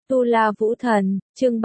Tu La Vũ Thần, chương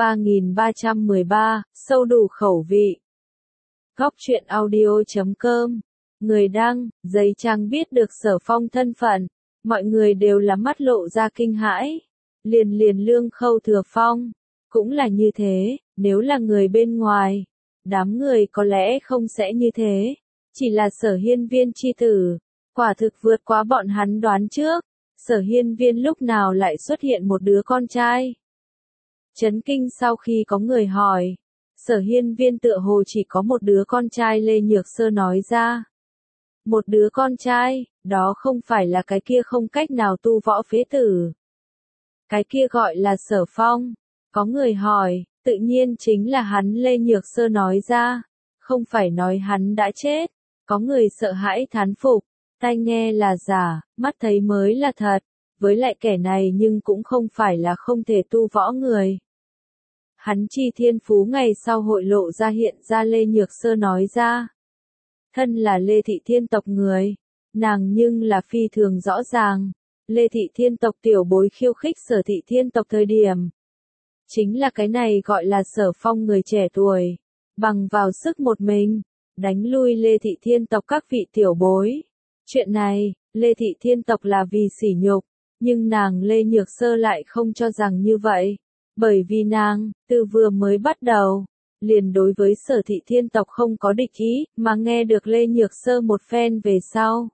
3313, sâu đủ khẩu vị. Góc truyện audio.com. Người đăng, giấy trang biết được Sở Phong thân phận, mọi người đều là mắt lộ ra kinh hãi. Liền Lương Khâu Thừa Phong, cũng là như thế, nếu là người bên ngoài, đám người có lẽ không sẽ như thế, chỉ là Sở Hiên Viên chi tử, quả thực vượt quá bọn hắn đoán trước. Sở Hiên Viên lúc nào lại xuất hiện một đứa con trai? Chấn kinh sau khi có người hỏi, Sở Hiên Viên tựa hồ chỉ có một đứa con trai. Lê Nhược Sơ nói ra. Một đứa con trai, đó không phải là cái kia không cách nào tu võ phế tử. Cái kia gọi là Sở Phong. Có người hỏi, tự nhiên chính là hắn. Lê Nhược Sơ nói ra, không phải nói hắn đã chết. Có người sợ hãi thán phục. Tai nghe là giả, mắt thấy mới là thật, với lại kẻ này nhưng cũng không phải là không thể tu võ người. Hắn chi thiên phú ngày sau hội lộ ra hiện ra. Lê Nhược Sơ nói ra. Thân là Lê Thị Thiên tộc người, nàng nhưng là phi thường rõ ràng, Lê Thị Thiên tộc tiểu bối khiêu khích Sở Thị Thiên tộc thời điểm. Chính là cái này gọi là Sở Phong người trẻ tuổi, bằng vào sức một mình, đánh lui Lê Thị Thiên tộc các vị tiểu bối. Chuyện này, Lê Thị Thiên tộc là vì sỉ nhục, nhưng nàng Lê Nhược Sơ lại không cho rằng như vậy, bởi vì nàng, từ vừa mới bắt đầu, liền đối với Sở Thị Thiên tộc không có địch ý, mà nghe được Lê Nhược Sơ một phen về sau.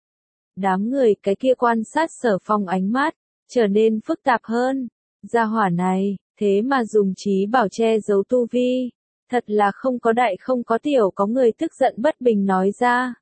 Đám người cái kia quan sát Sở Phong ánh mắt, trở nên phức tạp hơn. Gia hỏa này, thế mà dùng trí bảo che giấu tu vi, thật là không có đại không có tiểu. Có người tức giận bất bình nói ra.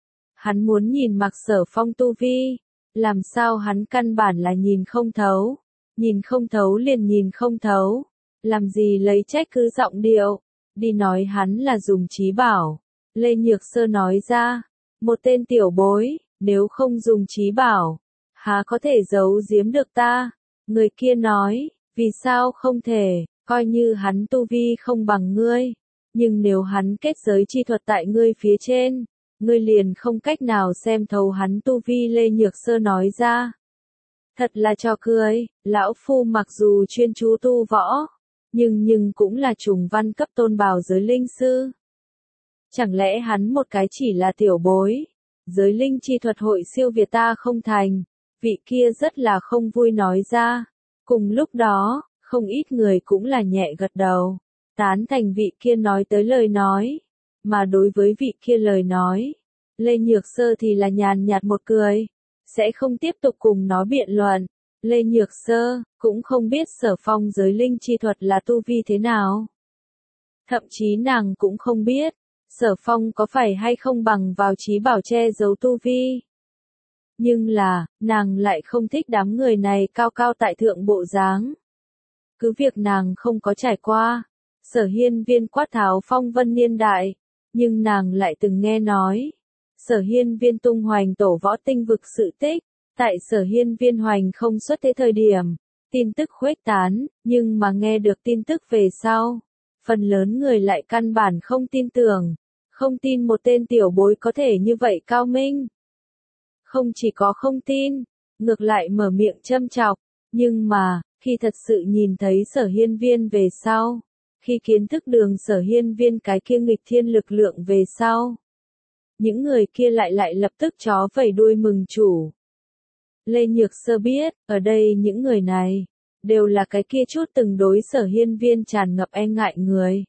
Hắn muốn nhìn mặc Sở Phong tu vi, làm sao hắn căn bản là nhìn không thấu. Nhìn không thấu liền nhìn không thấu, làm gì lấy trách cứ giọng điệu, đi nói hắn là dùng trí bảo. Lê Nhược Sơ nói ra, một tên tiểu bối, nếu không dùng trí bảo, há có thể giấu giếm được ta? Người kia nói, vì sao không thể, coi như hắn tu vi không bằng ngươi, nhưng nếu hắn kết giới chi thuật tại ngươi phía trên, ngươi liền không cách nào xem thấu hắn tu vi. Lê Nhược Sơ nói ra. Thật là trò cười, lão phu mặc dù chuyên chú tu võ, nhưng cũng là trùng văn cấp tôn bào giới linh sư. Chẳng lẽ hắn một cái chỉ là tiểu bối, giới linh chi thuật hội siêu việt ta không thành? Vị kia rất là không vui nói ra. Cùng lúc đó, không ít người cũng là nhẹ gật đầu, tán thành vị kia nói tới lời nói. Mà đối với vị kia lời nói, Lê Nhược Sơ thì là nhàn nhạt một cười, sẽ không tiếp tục cùng nó biện luận. Lê Nhược Sơ cũng không biết Sở Phong giới linh chi thuật là tu vi thế nào. Thậm chí nàng cũng không biết, Sở Phong có phải hay không bằng vào trí bảo che giấu tu vi. Nhưng là, nàng lại không thích đám người này cao cao tại thượng bộ dáng. Cứ việc nàng không có trải qua Sở Hiên Viên quát tháo phong vân niên đại, nhưng nàng lại từng nghe nói Sở Hiên Viên tung hoành tổ võ tinh vực sự tích. Tại Sở Hiên Viên hoành không xuất thế thời điểm, tin tức khuếch tán, nhưng mà nghe được tin tức về sau, phần lớn người lại căn bản không tin tưởng, không tin một tên tiểu bối có thể như vậy cao minh. Không chỉ có không tin, ngược lại mở miệng châm chọc, nhưng mà, khi thật sự nhìn thấy Sở Hiên Viên về sau, khi kiến thức đường Sở Hiên Viên cái kia nghịch thiên lực lượng về sau, những người kia lại lập tức chó vẩy đuôi mừng chủ. Lê Nhược Sơ biết, ở đây những người này, đều là cái kia chút từng đối Sở Hiên Viên tràn ngập e ngại người.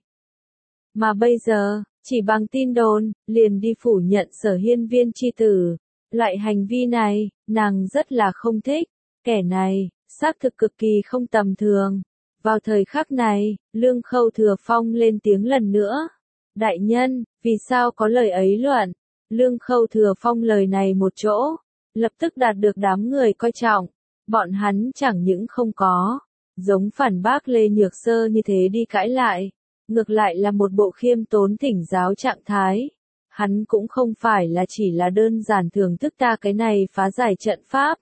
Mà bây giờ, chỉ bằng tin đồn, liền đi phủ nhận Sở Hiên Viên chi tử. Loại hành vi này, nàng rất là không thích. Kẻ này, xác thực cực kỳ không tầm thường. Vào thời khắc này, Lương Khâu Thừa Phong lên tiếng lần nữa. Đại nhân, vì sao có lời ấy luận? Lương Khâu Thừa Phong lời này một chỗ, lập tức đạt được đám người coi trọng. Bọn hắn chẳng những không có giống phản bác Lê Nhược Sơ như thế đi cãi lại, ngược lại là một bộ khiêm tốn thỉnh giáo trạng thái. Hắn cũng không phải là chỉ là đơn giản thưởng thức ta cái này phá giải trận pháp,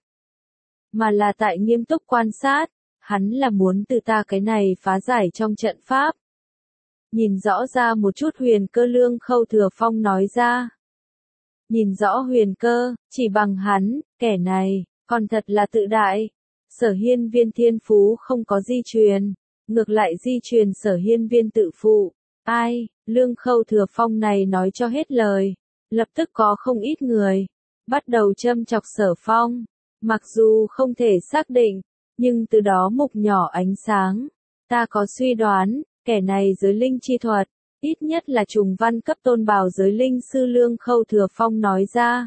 mà là tại nghiêm túc quan sát. Hắn là muốn từ ta cái này phá giải trong trận pháp nhìn rõ ra một chút huyền cơ. Lương Khâu Thừa Phong nói ra. Nhìn rõ huyền cơ, chỉ bằng hắn, kẻ này, còn thật là tự đại. Sở Hiên Viên thiên phú không có di truyền, ngược lại di truyền Sở Hiên Viên tự phụ. Ai, Lương Khâu Thừa Phong này nói cho hết lời, lập tức có không ít người bắt đầu châm chọc Sở Phong. Mặc dù không thể xác định, nhưng từ đó mục nhỏ ánh sáng, ta có suy đoán, kẻ này giới linh chi thuật, ít nhất là trùng văn cấp tôn bào giới linh sư. Lương Khâu Thừa Phong nói ra.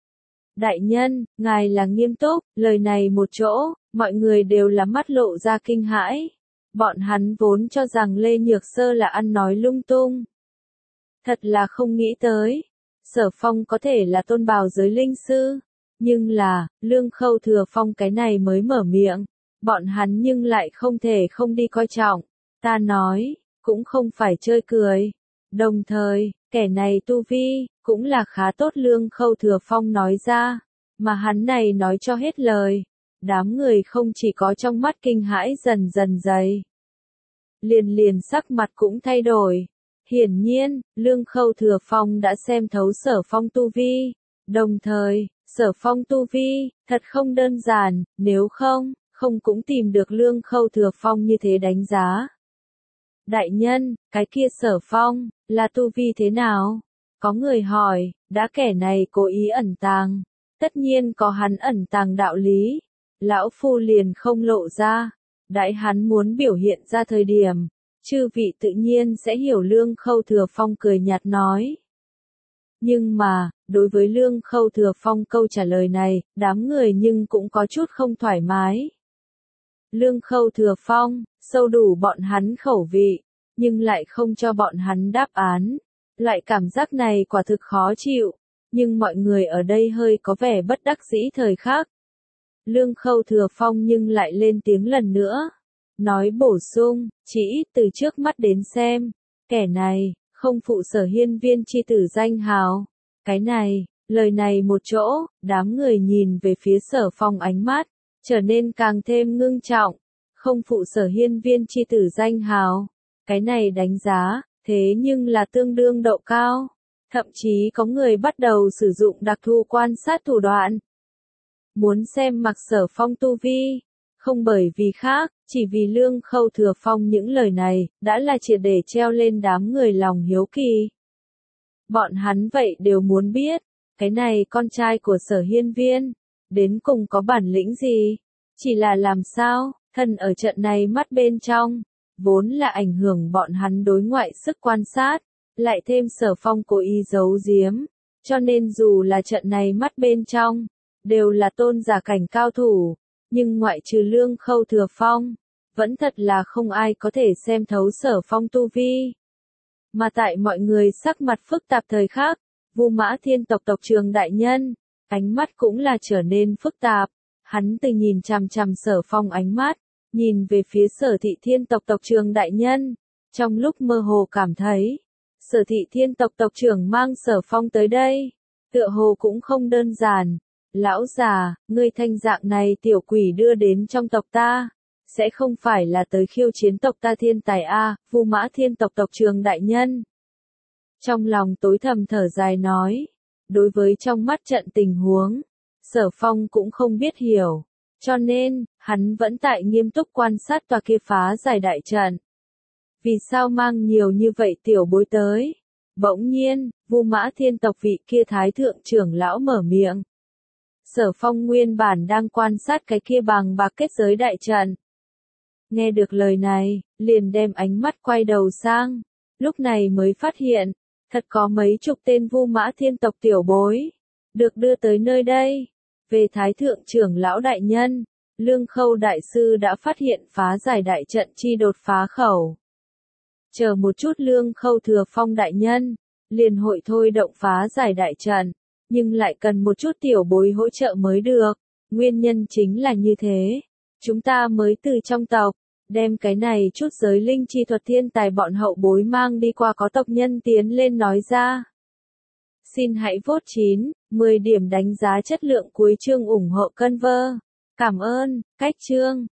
Đại nhân, ngài là nghiêm túc, lời này một chỗ, mọi người đều là mắt lộ ra kinh hãi. Bọn hắn vốn cho rằng Lê Nhược Sơ là ăn nói lung tung. Thật là không nghĩ tới, Sở Phong có thể là tôn bào giới linh sư. Nhưng là, Lương Khâu Thừa Phong cái này mới mở miệng, bọn hắn nhưng lại không thể không đi coi trọng. Ta nói, cũng không phải chơi cười. Đồng thời, kẻ này tu vi, cũng là khá tốt. Lương Khâu Thừa Phong nói ra, mà hắn này nói cho hết lời. Đám người không chỉ có trong mắt kinh hãi dần dần dày, liền sắc mặt cũng thay đổi. Hiển nhiên, Lương Khâu Thừa Phong đã xem thấu Sở Phong tu vi. Đồng thời, Sở Phong tu vi, thật không đơn giản, nếu không cũng tìm được Lương Khâu Thừa Phong như thế đánh giá. Đại nhân, cái kia Sở Phong, là tu vi thế nào? Có người hỏi, đã kẻ này cố ý ẩn tàng, tất nhiên có hắn ẩn tàng đạo lý. Lão Phu liền không lộ ra, đãi hắn muốn biểu hiện ra thời điểm, chư vị tự nhiên sẽ hiểu. Lương Khâu Thừa Phong cười nhạt nói. Nhưng mà, đối với Lương Khâu Thừa Phong câu trả lời này, đám người nhưng cũng có chút không thoải mái. Lương Khâu Thừa Phong, sâu đủ bọn hắn khẩu vị, nhưng lại không cho bọn hắn đáp án. Loại cảm giác này quả thực khó chịu, nhưng mọi người ở đây hơi có vẻ bất đắc dĩ. Thời khắc, Lương Khâu Thừa Phong nhưng lại lên tiếng lần nữa, nói bổ sung, chỉ ít từ trước mắt đến xem, kẻ này không phụ Sở Hiên Viên chi tử danh hào. Cái này, lời này một chỗ, đám người nhìn về phía Sở Phong ánh mắt trở nên càng thêm ngưng trọng. Không phụ Sở Hiên Viên chi tử danh hào, cái này đánh giá, thế nhưng là tương đương độ cao. Thậm chí có người bắt đầu sử dụng đặc thù quan sát thủ đoạn, muốn xem mặc Sở Phong tu vi. Không bởi vì khác, chỉ vì Lương Khâu Thừa Phong những lời này, đã là triệt để treo lên đám người lòng hiếu kỳ. Bọn hắn vậy đều muốn biết, cái này con trai của Sở Hiên Viên, đến cùng có bản lĩnh gì? Chỉ là làm sao, thân ở trận này mắt bên trong, vốn là ảnh hưởng bọn hắn đối ngoại sức quan sát, lại thêm Sở Phong cố ý giấu giếm, cho nên dù là trận này mắt bên trong, đều là tôn giả cảnh cao thủ. Nhưng ngoại trừ Lương Khâu Thừa Phong, vẫn thật là không ai có thể xem thấu Sở Phong tu vi. Mà tại mọi người sắc mặt phức tạp thời khắc, Vu Mã Thiên tộc tộc trưởng đại nhân, ánh mắt cũng là trở nên phức tạp. Hắn từ nhìn chằm chằm Sở Phong ánh mắt, nhìn về phía Sở Thị Thiên tộc tộc trưởng đại nhân, trong lúc mơ hồ cảm thấy, Sở Thị Thiên tộc tộc trưởng mang Sở Phong tới đây, tựa hồ cũng không đơn giản. Lão già, ngươi thanh dạng này tiểu quỷ đưa đến trong tộc ta, sẽ không phải là tới khiêu chiến tộc ta thiên tài a? Vu Mã Thiên tộc tộc trưởng đại nhân trong lòng tối thầm thở dài nói. Đối với trong mắt trận tình huống, Sở Phong cũng không biết hiểu, cho nên, hắn vẫn tại nghiêm túc quan sát tòa kia phá giải đại trận. Vì sao mang nhiều như vậy tiểu bối tới? Bỗng nhiên, Vu Mã Thiên tộc vị kia thái thượng trưởng lão mở miệng. Sở Phong nguyên bản đang quan sát cái kia bằng bạc kết giới đại trận. Nghe được lời này, liền đem ánh mắt quay đầu sang, lúc này mới phát hiện, thật có mấy chục tên Vu Mã Thiên tộc tiểu bối, được đưa tới nơi đây. Về thái thượng trưởng lão đại nhân, Lương Khâu đại sư đã phát hiện phá giải đại trận chi đột phá khẩu. Chờ một chút, Lương Khâu Thừa Phong đại nhân, liền hội thôi động phá giải đại trận, nhưng lại cần một chút tiểu bối hỗ trợ mới được. Nguyên nhân chính là như thế, chúng ta mới từ trong tộc, đem cái này chút giới linh chi thuật thiên tài bọn hậu bối mang đi qua. Có tộc nhân tiến lên nói ra. Xin hãy vote 9, 10 điểm đánh giá chất lượng cuối chương ủng hộ Conver. Cảm ơn, cách chương.